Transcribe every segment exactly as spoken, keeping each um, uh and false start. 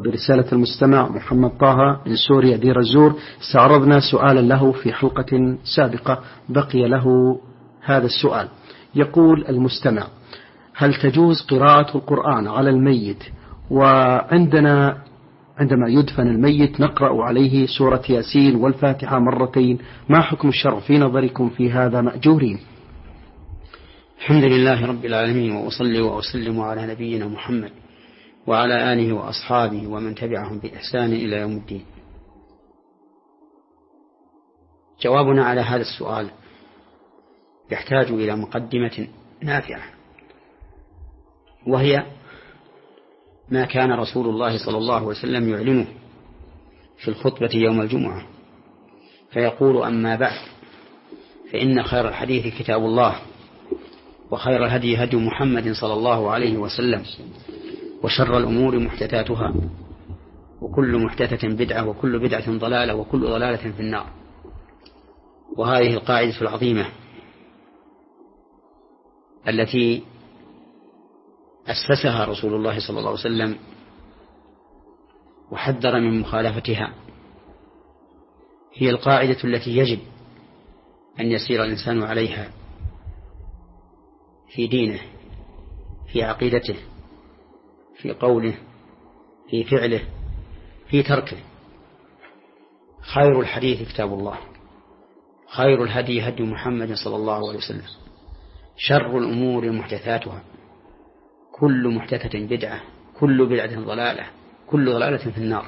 برسالة المستمع محمد طه من سوريا دير الزور. استعرضنا سؤالا له في حلقة سابقة، بقي له هذا السؤال. يقول المستمع: هل تجوز قراءة القرآن على الميت، وعندنا عندما يدفن الميت نقرأ عليه سورة ياسين والفاتحة مرتين، ما حكم الشرع في نظركم في هذا مأجورين؟ الحمد لله رب العالمين، وأصلي وأسلم على نبينا محمد وعلى آله وأصحابه ومن تبعهم بإحسان إلى يوم الدين. جوابنا على هذا السؤال يحتاج إلى مقدمة نافعة، وهي ما كان رسول الله صلى الله عليه وسلم يعلنه في الخطبة يوم الجمعة، فيقول: أما بعد، فإن خير الحديث كتاب الله، وخير الهدي هدي محمد صلى الله عليه وسلم، وشر الأمور محدثاتها، وكل محدثة بدعة، وكل بدعة ضلالة، وكل ضلالة في النار. وهذه القاعدة العظيمة التي أسسها رسول الله صلى الله عليه وسلم وحذر من مخالفتها، هي القاعدة التي يجب أن يسير الإنسان عليها في دينه، في عقيدته، في قوله، في فعله، في تركه. خير الحديث كتاب الله، خير الهدي هدي محمد صلى الله عليه وسلم، شر الأمور محدثاتها، كل محدثة بدعة، كل بدعة ضلالة، كل ضلالة في النار.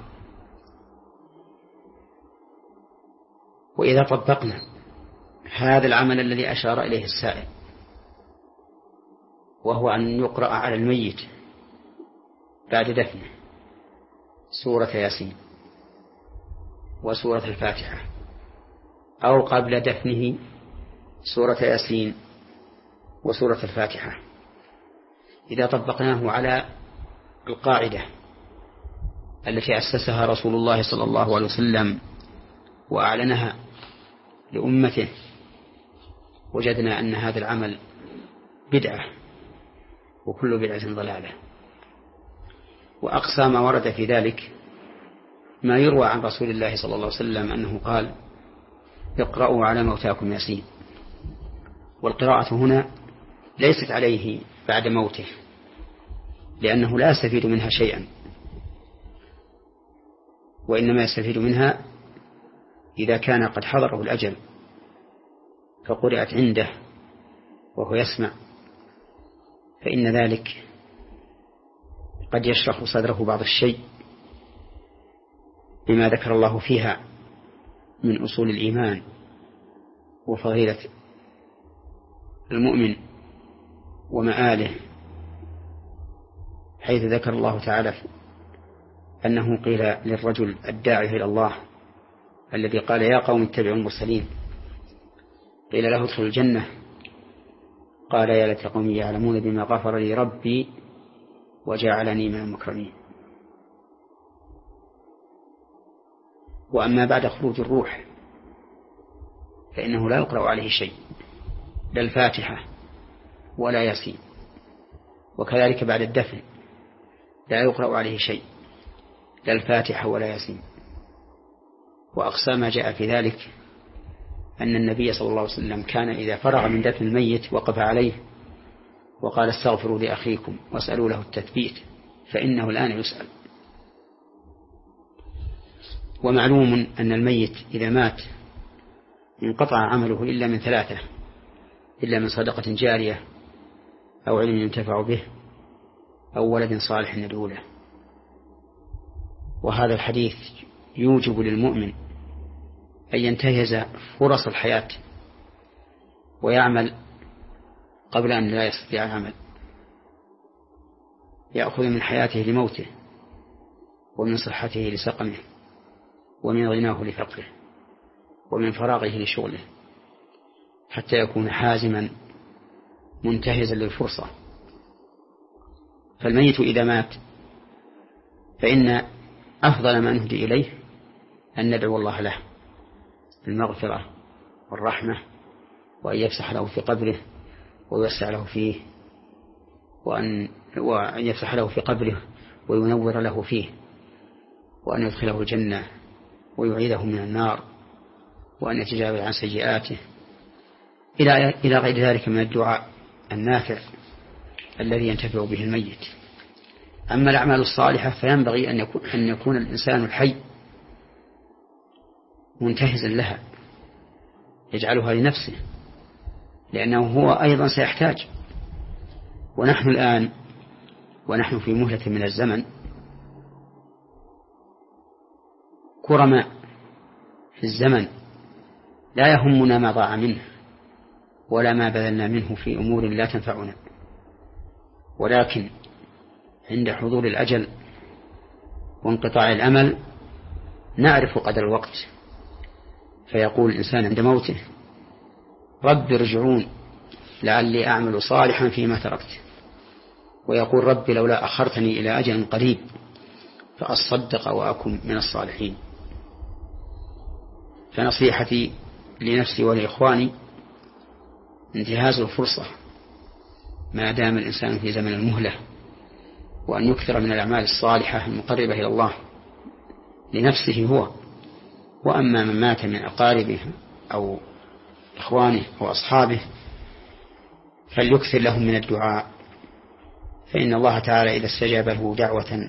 وإذا طبقنا هذا العمل الذي أشار إليه السائل، وهو أن يقرأ على الميت بعد دفنه سورة ياسين وسورة الفاتحة، أو قبل دفنه سورة ياسين وسورة الفاتحة، إذا طبقناه على القاعدة التي أسسها رسول الله صلى الله عليه وسلم وأعلنها لأمته، وجدنا أن هذا العمل بدعة، وكل بدعة ضلالة. وأقصى ما ورد في ذلك ما يروى عن رسول الله صلى الله عليه وسلم أنه قال: اقرأوا على موتاكم ياسين. والقراءة هنا ليست عليه بعد موته، لأنه لا يستفيد منها شيئا، وإنما يستفيد منها إذا كان قد حضره الأجل فقرأت عنده وهو يسمع، فإن ذلك قد يشرح صدره بعض الشيء بما ذكر الله فيها من أصول الإيمان وفضيلة المؤمن ومآله، حيث ذكر الله تعالى أنه قيل للرجل الداعي إلى الله الذي قال: يا قوم اتبعوا المرسلين، قيل له: ادخل الجنة، قال: يا ليت قومي يعلمون بما غفر لي ربي وجعلني من المكرمين. وأما بعد خروج الروح فإنه لا يقرأ عليه شيء، لا الفاتحة ولا ياسين، وكذلك بعد الدفن لا يقرأ عليه شيء، لا الفاتحة ولا ياسين. وأقصى ما جاء في ذلك أن النبي صلى الله عليه وسلم كان إذا فرغ من دفن الميت وقف عليه وقال: استغفروا لأخيكم واسألوا له التثبيت فإنه الآن يسأل. ومعلوم أن الميت إذا مات انقطع عمله إلا من ثلاثة: إلا من صدقة جارية، أو علم ينتفع به، أو ولد صالح يدعو له. وهذا الحديث يوجب للمؤمن أن ينتهز فرص الحياة ويعمل قبل أن لا يستطيع العمل، يأخذ من حياته لموته، ومن صحته لسقمه، ومن غناه لفقره، ومن فراغه لشغله، حتى يكون حازما منتهزا للفرصة. فالميت إذا مات فإن أفضل ما نهدي إليه أن ندعو الله له بالمغفرة والرحمة، وأن يفسح له في قبره ويوسع له فيه، وأن, وأن يفسح له في قبره وينور له فيه، وأن يدخله الجنة ويعيده من النار وأن يتجاوز عن سيئاته إلى غير ذلك من الدعاء النافع الذي ينتفع به الميت. أما الأعمال الصالحة فينبغي أن يكون, أن يكون الإنسان الحي منتهزا لها يجعلها لنفسه، لأنه هو أيضا سيحتاج. ونحن الآن ونحن في مهلة من الزمن كرماء في الزمن، لا يهمنا ما ضاع منه ولا ما بذلنا منه في أمور لا تنفعنا، ولكن عند حضور الأجل وانقطاع الأمل نعرف قدر الوقت، فيقول الإنسان عند موته رب ارجعون لعلي أعمل صالحا فيما تركت، ويقول رب لولا أخرتني إلى أجل قريب فأصدق وأكن من الصالحين. فنصيحتي لنفسي ولإخواني انتهاز الفرصة ما دام الإنسان في زمن المهلة، وأن يكثر من الأعمال الصالحة المقربة إلى الله لنفسه هو، وأما من مات من أقاربه أو إخوانه أو أصحابه فليكثر لهم من الدعاء، فإن الله تعالى إذا استجاب له دعوة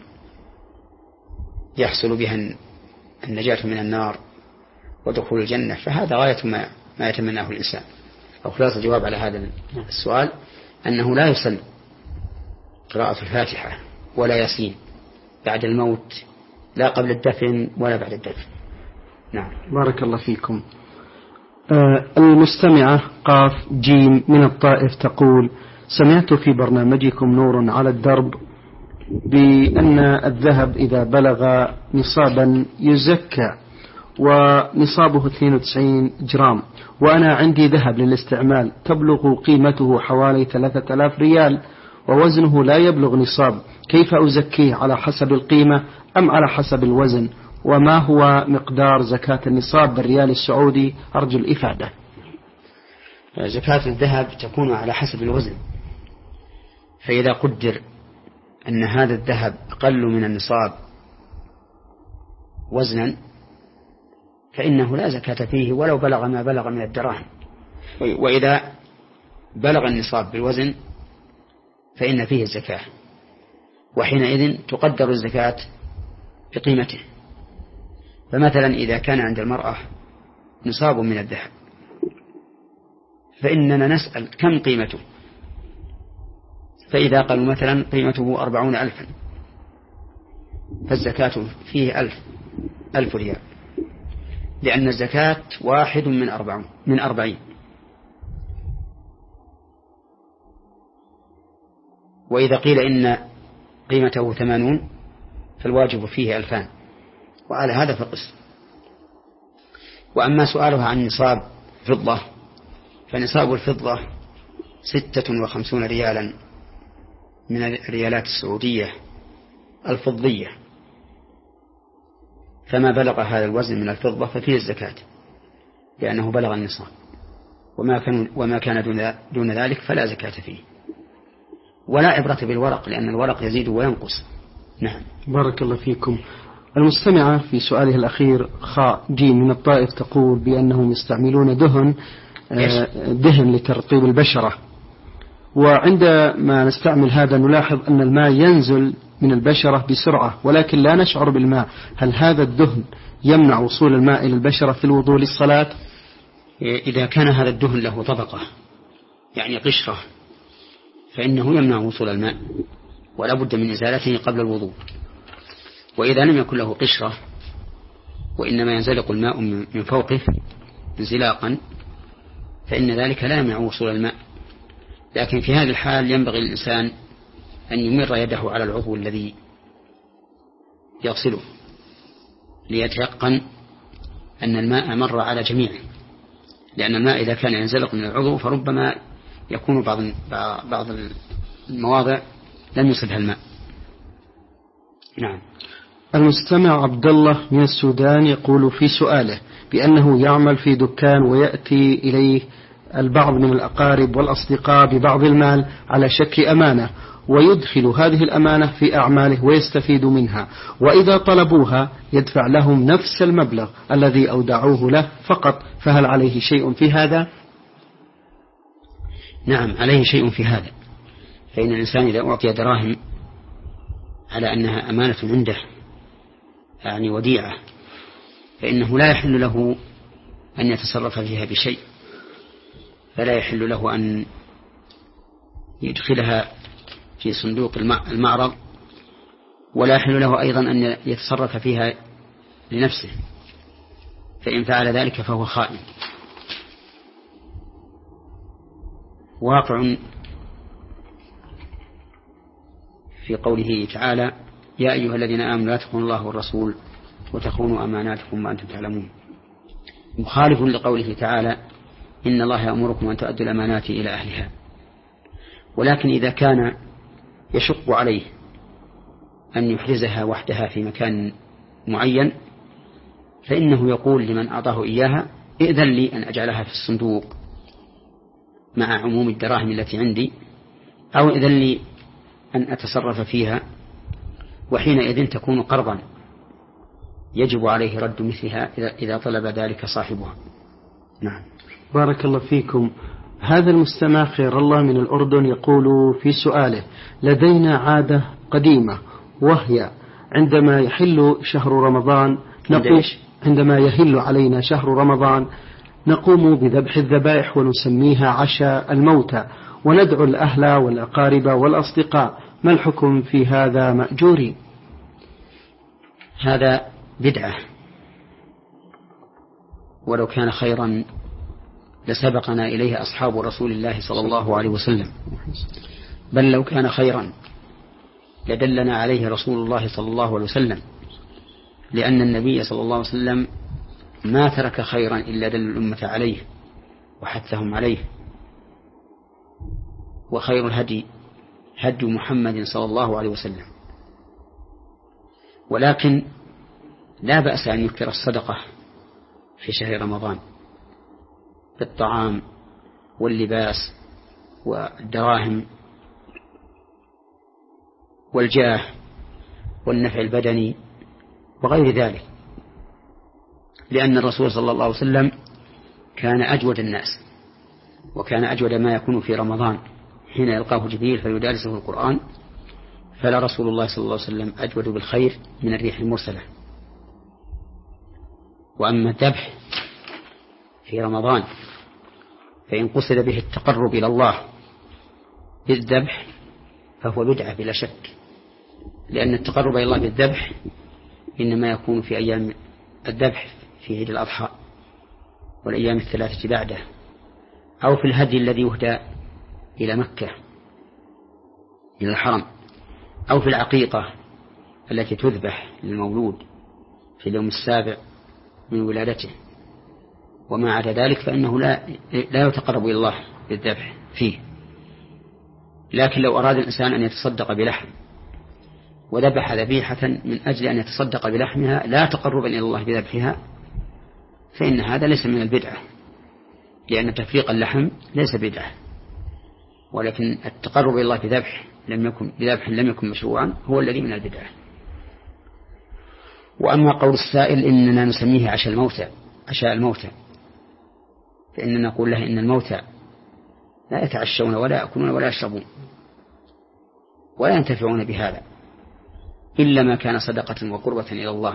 يحصل بها النجاة من النار ودخول الجنة فهذا غاية ما, ما يتمناه الإنسان. أو خلاصة الجواب على هذا السؤال أنه لا يصل قراءة الفاتحة ولا ياسين بعد الموت، لا قبل الدفن ولا بعد الدفن. نعم. بارك الله فيكم. آه المستمعة قاف جيم من الطائف تقول: سمعت في برنامجكم نور على الدرب بأن الذهب إذا بلغ نصابا يزكى، ونصابه اثنين وتسعين جرام، وأنا عندي ذهب للاستعمال تبلغ قيمته حوالي ثلاثة آلاف ريال ووزنه لا يبلغ نصاب، كيف أزكيه؟ على حسب القيمة أم على حسب الوزن؟ وما هو مقدار زكاة النصاب بالريال السعودي؟ أرجو الإفادة. زكاة الذهب تكون على حسب الوزن، فإذا قدر أن هذا الذهب أقل من النصاب وزنا فإنه لا زكاة فيه ولو بلغ ما بلغ من الدراهم، وإذا بلغ النصاب بالوزن فإن فيه الزكاة، وحينئذ تقدر الزكاة بقيمته. فمثلا إذا كان عند المرأة نصاب من الذهب فإننا نسأل كم قيمته، فإذا قالوا مثلا قيمته أربعون ألفا فالزكاة فيه ألف ألف ريال، لأن الزكاة واحد من أربعين من أربعين. وإذا قيل إن قيمته ثمانون فالواجب فيه ألفان، وعلى هذا فقس. وأما سؤالها عن نصاب فضة فنصاب الفضة ستة وخمسون ريالا من الريالات السعودية الفضية، فما بلغ هذا الوزن من الفضة ففيه الزكاة لأنه بلغ النصاب، وما كان, وما كان دون, دون ذلك فلا زكاة فيه، ولا عبرة بالورق لأن الورق يزيد وينقص. نعم. بارك الله فيكم. المستمعة في سؤاله الأخير خاء جيم من الطائف تقول بأنهم يستعملون دهن دهن لترطيب البشرة، وعندما نستعمل هذا نلاحظ أن الماء ينزل من البشرة بسرعة ولكن لا نشعر بالماء، هل هذا الدهن يمنع وصول الماء إلى البشرة في الوضوء للصلاة؟ إذا كان هذا الدهن له طبقة يعني قشرة فإنه يمنع وصول الماء ولا بد من إزالته قبل الوضوء، وإذا لم يكن له قشرة وإنما ينزلق الماء من فوقه انزلاقا فإن ذلك لا يمنع وصول الماء. لكن في هذه الحال ينبغي للإنسان أن يمر يده على العضو الذي يغسله ليتيقن أن الماء مر على جميعه، لأن الماء إذا كان ينزلق من العضو فربما يكون بعض بعض المواضع لم يصلها الماء. نعم. المستمع عبد الله من السودان يقول في سؤاله بأنه يعمل في دكان ويأتي إليه البعض من الأقارب والأصدقاء ببعض المال على شك أمانة، ويدخل هذه الأمانة في أعماله ويستفيد منها، وإذا طلبوها يدفع لهم نفس المبلغ الذي أودعوه له فقط، فهل عليه شيء في هذا؟ نعم عليه شيء في هذا، فإن الإنسان إذا أعطي دراهم على أنها أمانة عنده يعني وديعة، فإنه لا يحل له أن يتصرف فيها بشيء، فلا يحل له أن يدخلها في صندوق المعرض، ولا يحل له أيضا أن يتصرف فيها لنفسه، فإن فعل ذلك فهو خائن. واقع في قوله تعالى: يا أيها الذين آمنوا لا تخونوا الله والرسول وتخونوا أماناتكم وأنتم تعلمون، مخالف لقوله تعالى: إن الله يأمركم أن تؤدوا الأمانات إلى أهلها. ولكن إذا كان يشق عليه أن يحرزها وحدها في مكان معين، فإنه يقول لمن أعطاه إياها: ائذن لي أن أجعلها في الصندوق مع عموم الدراهم التي عندي، أو ائذن لي أن أتصرف فيها، وحينئذ تكون قرضا يجب عليه رد مثلها إذا طلب ذلك صاحبها. نعم. بارك الله فيكم. هذا المستمع خير الله من الأردن يقول في سؤاله: لدينا عادة قديمة، وهي عندما يحل شهر رمضان نقوم عندما يحل علينا شهر رمضان نقوم بذبح الذبائح ونسميها عشاء الموتى، وندعو الأهل والأقارب والأصدقاء، ما الحكم في هذا مأجوري؟ هذا بدعة، ولو كان خيرا لسبقنا إليه أصحاب رسول الله صلى الله عليه وسلم، بل لو كان خيرا لدلنا عليه رسول الله صلى الله عليه وسلم، لأن النبي صلى الله عليه وسلم ما ترك خيرا إلا دل الأمة عليه وحثهم عليه. وخير الهدي هدي محمد صلى الله عليه وسلم. ولكن لا بأس أن يكثر الصدقة في شهر رمضان بالطعام واللباس والدراهم والجاه والنفع البدني وغير ذلك، لأن الرسول صلى الله عليه وسلم كان أجود الناس، وكان أجود ما يكون في رمضان حين يلقاه جبريل فيدارسه القرآن، فلا رسول الله صلى الله عليه وسلم أجود بالخير من الريح المرسلة. وأما الذبح في رمضان فإن قصد به التقرب إلى الله بالذبح فهو بدعة بلا شك، لأن التقرب إلى الله بالذبح إنما يكون في أيام الذبح في عيد الأضحى والأيام الثلاثة بعده، أو في الهدي الذي يهدى إلى مكة إلى الحرم، أو في العقيقة التي تذبح للمولود في اليوم السابع من ولادته. وما عدا ذلك فإنه لا لا يتقرب إلى الله بالذبح فيه. لكن لو أراد الإنسان أن يتصدق بلحم وذبح ذبيحة من أجل أن يتصدق بلحمها لا تقربا إلى الله بذبحها، فإن هذا ليس من البدعة، لأن تفريق اللحم ليس بدعة، ولكن التقرب إلى الله بذبح لم يكن بذبح لم يكن مشروعا هو الذي من البدعة. وأما قول السائل إننا نسميه عشاء الموتى عشاء الموتى فإننا نقول له إن الموتى لا يتعشون ولا يأكلون ولا يشربون ولا ينتفعون بهذا إلا ما كان صدقة وقربة إلى الله،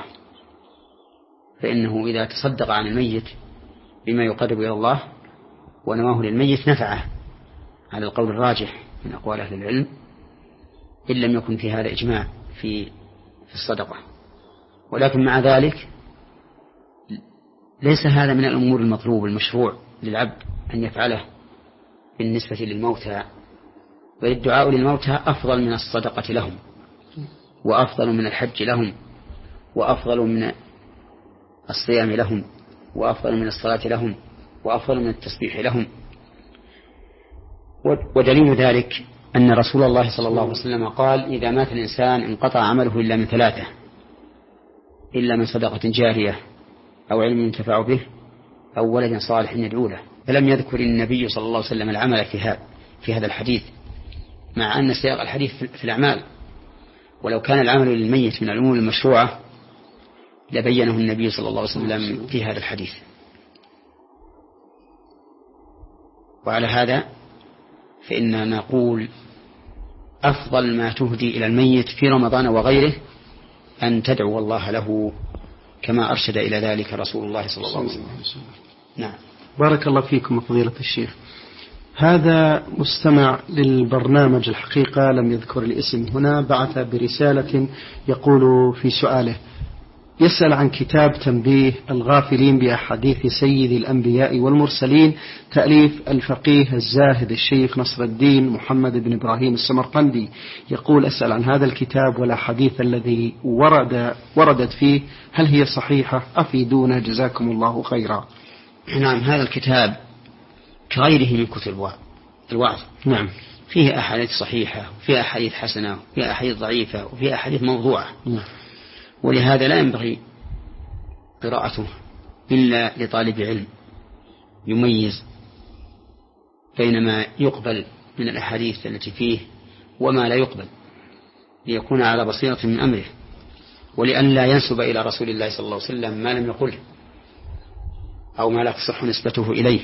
فإنه إذا تصدق عن الميت بما يقرب إلى الله ونواه للميت نفعه على القول الراجح من أقوال أهل العلم، إن لم يكن في هذا إجماع في في الصدقة. ولكن مع ذلك ليس هذا من الأمور المطلوب المشروع للعبد أن يفعله بالنسبة للموتى، والدعاء للموتى أفضل من الصدقة لهم، وأفضل من الحج لهم، وأفضل من الصيام لهم، وأفضل من الصلاة لهم، وأفضل من التسبيح لهم. ودليل ذلك أن رسول الله صلى الله عليه وسلم قال: إذا مات الإنسان انقطع عمله إلا من ثلاثة، إلا من صدقة جارية أو علم ينتفع به أو ولد صالح يدعو له. فلم يذكر النبي صلى الله عليه وسلم العمل في هذا في هذا الحديث، مع أن سياق الحديث في الأعمال، ولو كان العمل للميت من الأمور المشروعة لبينه النبي صلى الله عليه وسلم في هذا الحديث. وعلى هذا فإننا نقول أفضل ما تهدي إلى الميت في رمضان وغيره أن تدعو الله له كما أرشد إلى ذلك رسول الله صلى الله عليه وسلم. نعم. بارك الله فيكم فضيلة الشيخ. هذا مستمع للبرنامج الحقيقة لم يذكر الاسم هنا بعث برسالة يقول في سؤاله يسأل عن كتاب تنبيه الغافلين بأحاديث سيد الأنبياء والمرسلين تأليف الفقيه الزاهد الشيخ نصر الدين محمد بن إبراهيم السمرقندي. يقول أسأل عن هذا الكتاب والأحاديث الذي ورد وردت فيه هل هي صحيحة؟ أفيدونا جزاكم الله خيرا. نعم. هذا الكتاب كغيره من كتب الوعظ. نعم. فيه أحاديث صحيحة وفيه أحاديث حسنة وفيه أحاديث ضعيفة وفيه أحاديث موضوعة. نعم. ولهذا لا ينبغي قراءته إلا لطالب علم يميز بين ما يقبل من الأحاديث التي فيه وما لا يقبل، ليكون على بصيرة من أمره، ولأن لا ينسب إلى رسول الله صلى الله عليه وسلم ما لم يقله أو ما لا تصح نسبته إليه.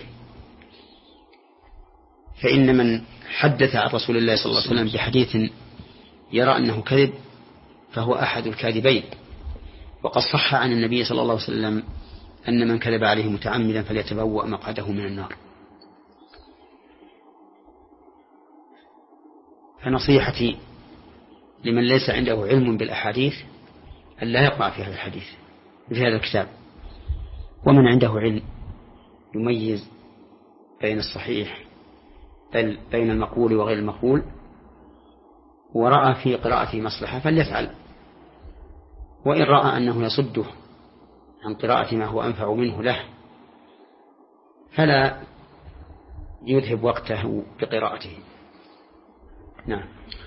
فإن من حدث عن رسول الله صلى الله عليه وسلم بحديث يرى أنه كذب فهو أحد الكاذبين. وقد صح عن النبي صلى الله عليه وسلم أن من كذب عليه متعمدا فليتبوأ مقعده من النار. فنصيحتي لمن ليس عنده علم بالأحاديث أن لا يقع في هذا الحديث في هذا الكتاب، ومن عنده علم يميز بين الصحيح بل بين المقول وغير المقول ورأى في قراءته مصلحة فليفعل، وإن رأى أنه يصده عن قراءة ما هو أنفع منه له فلا يذهب وقته بقراءته. نعم.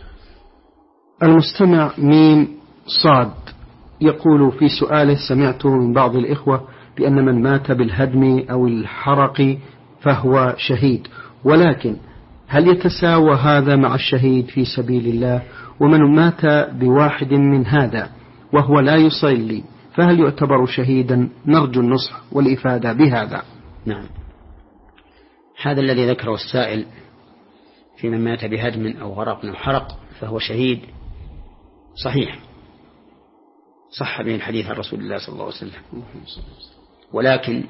المستمع ميم صاد يقول في سؤاله سمعت من بعض الإخوة بأن من مات بالهدم أو الحرق فهو شهيد، ولكن هل يتساوى هذا مع الشهيد في سبيل الله؟ ومن مات بواحد من هذا وهو لا يصلي فهل يعتبر شهيدا؟ نرجو النصح والإفادة بهذا. نعم. هذا الذي ذكره السائل في من مات بهدم أو غرق أو حرق فهو شهيد صحيح، صح به الحديث عن رسول الله صلى الله عليه وسلم، ولكن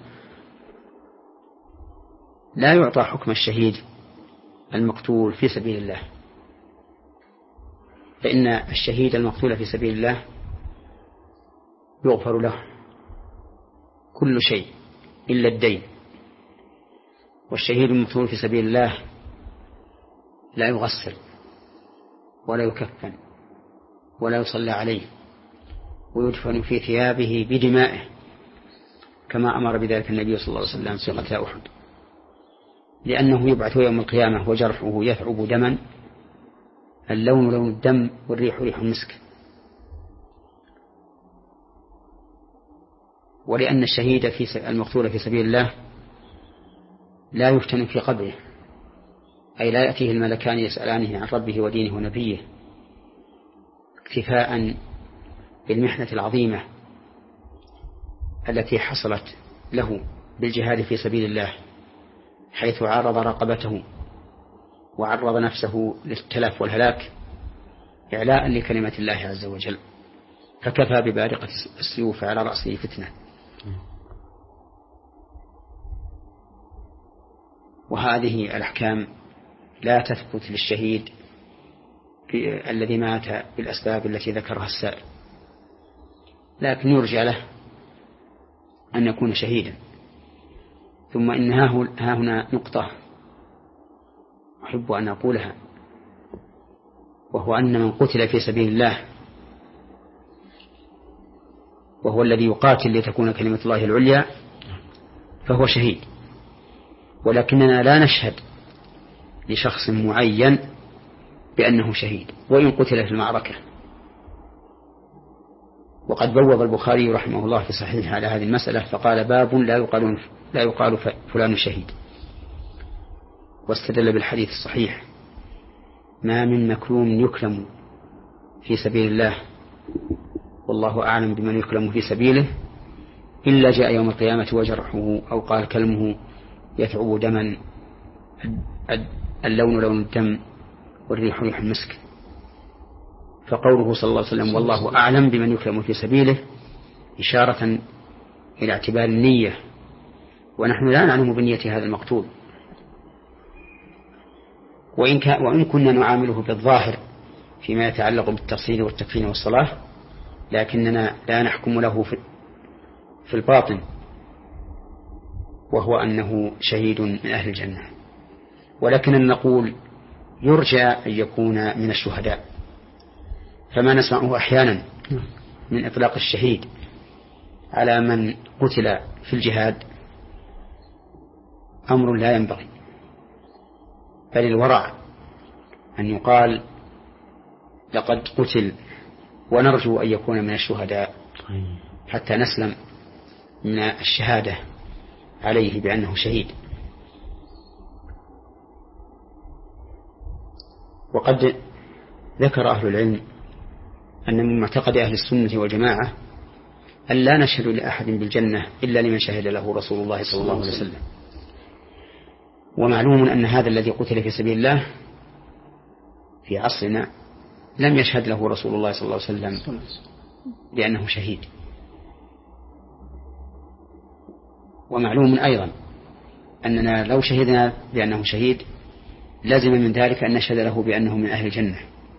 لا يعطى حكم الشهيد المقتول في سبيل الله، فإن الشهيد المقتول في سبيل الله يغفر له كل شيء إلا الدين، والشهيد المقتول في سبيل الله لا يغسل ولا يكفن ولا يصلى عليه ويدفن في ثيابه بدمائه كما أمر بذلك النبي صلى الله عليه وسلم في قتل أحد، لأنه يبعث يوم القيامة وجرحه يثعب دما اللون لون الدم والريح ريح المسك. ولأن الشهيد في المقتول في سبيل الله لا يفتن في قبره، أي لا يأتيه الملكان يسألانه عن ربه ودينه ونبيه، اكتفاء بالمحنة العظيمة التي حصلت له بالجهاد في سبيل الله، حيث عرض رقبته وعرض نفسه للتلف والهلاك إعلاء لكلمة الله عز وجل، فكفى ببارقة السيوف على رأسه فتنة. وهذه الأحكام لا تثبت للشهيد الذي مات بالأسباب التي ذكرها السائل، لكن يرجى له أن يكون شهيدا. ثم إن ها هنا نقطة أحب أن أقولها، وهو أن من قتل في سبيل الله وهو الذي يقاتل لتكون كلمة الله العليا فهو شهيد، ولكننا لا نشهد لشخص معين بأنه شهيد وإن قتل في المعركة. وقد بوّب البخاري رحمه الله في صحيحه على هذه المسألة فقال باب لا يقال لا يقال فلان شهيد، واستدل بالحديث الصحيح ما من مكلوم يكلم في سبيل الله والله أعلم بمن يكلم في سبيله إلا جاء يوم القيامة وجرحه أو قال كلمه يثعب دما اللون لون الدم والريح ريح المسك. فقوله صلى الله عليه وسلم والله أعلم بمن يكلم في سبيله إشارة إلى اعتبار النية، ونحن لا نعلم بنية هذا المقتول، وإن, كان وإن كنا نعامله بالظاهر فيما يتعلق بالتصوير والتكفين والصلاة، لكننا لا نحكم له في الباطن، وهو أنه شهيد من أهل الجنة. ولكننا نقول يرجى أن يكون من الشهداء، فما نسمعه أحيانا من إطلاق الشهيد على من قتل في الجهاد أمر لا ينبغي، بل الورع أن يقال لقد قتل ونرجو أن يكون من الشهداء حتى نسلم من الشهادة عليه بأنه شهيد. وقد ذكر أهل العلم أن من معتقد أهل السنة والجماعة أن لا نشهد لأحد بالجنة إلا لمن شهد له رسول الله صلى الله عليه وسلم. ومعلوم أن هذا الذي قتل في سبيل الله في عصرنا لم يشهد له رسول الله صلى الله عليه وسلم بأنه شهيد. ومعلوم أيضا أننا لو شهدنا بأنه شهيد لازم من ذلك أن نشهد له بأنه من أهل الجنة،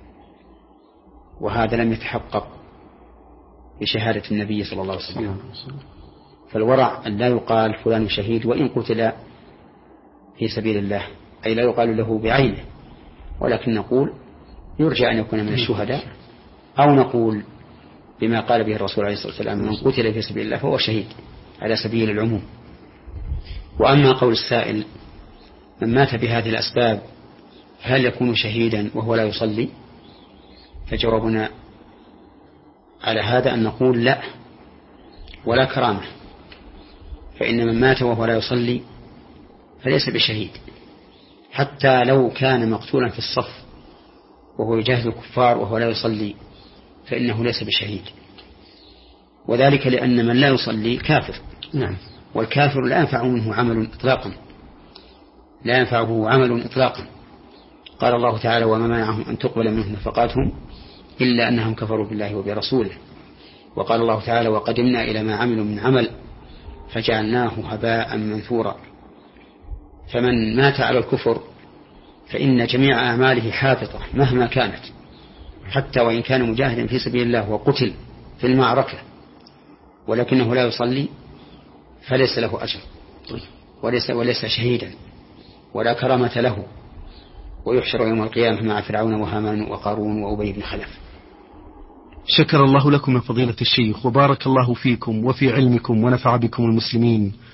وهذا لم يتحقق بشهادة النبي صلى الله عليه وسلم. فالورع أن لا يقال فلان شهيد وإن قتل في سبيل الله، أي لا يقال له بعينه، ولكن نقول يرجى أن يكون من الشهداء، أو نقول بما قال به الرسول عليه الصلاة والسلام من قتل في سبيل الله فهو شهيد على سبيل العموم. وأما قول السائل من مات بهذه الأسباب هل يكون شهيدا وهو لا يصلي؟ فجوابنا على هذا أن نقول لا ولا كرامة، فإن من مات وهو لا يصلي فليس بشهيد، حتى لو كان مقتولا في الصف وهو يجاهد الكفار وهو لا يصلي فإنه ليس بشهيد، وذلك لأن من لا يصلي كافر. نعم. والكافر لا ينفع منه عمل إطلاقا، لا ينفعه عمل إطلاقا. قال الله تعالى وما منعهم أن تقبل منهم نفقاتهم إلا أنهم كفروا بالله وبرسوله. وقال الله تعالى وقدمنا إلى ما عملوا من عمل فجعلناه هباء منثورا. فمن مات على الكفر فإن جميع أعماله حافظة مهما كانت، حتى وإن كان مجاهدا في سبيل الله وقتل في المعركة ولكنه لا يصلي فليس له أجر وليس, وليس شهيدا ولا كرامة له، ويحشر يوم القيامة مع فرعون وهامان وقارون وأبي بن خلف. شكر الله لكم يا فضيلة الشيخ، وبارك الله فيكم وفي علمكم ونفع بكم المسلمين.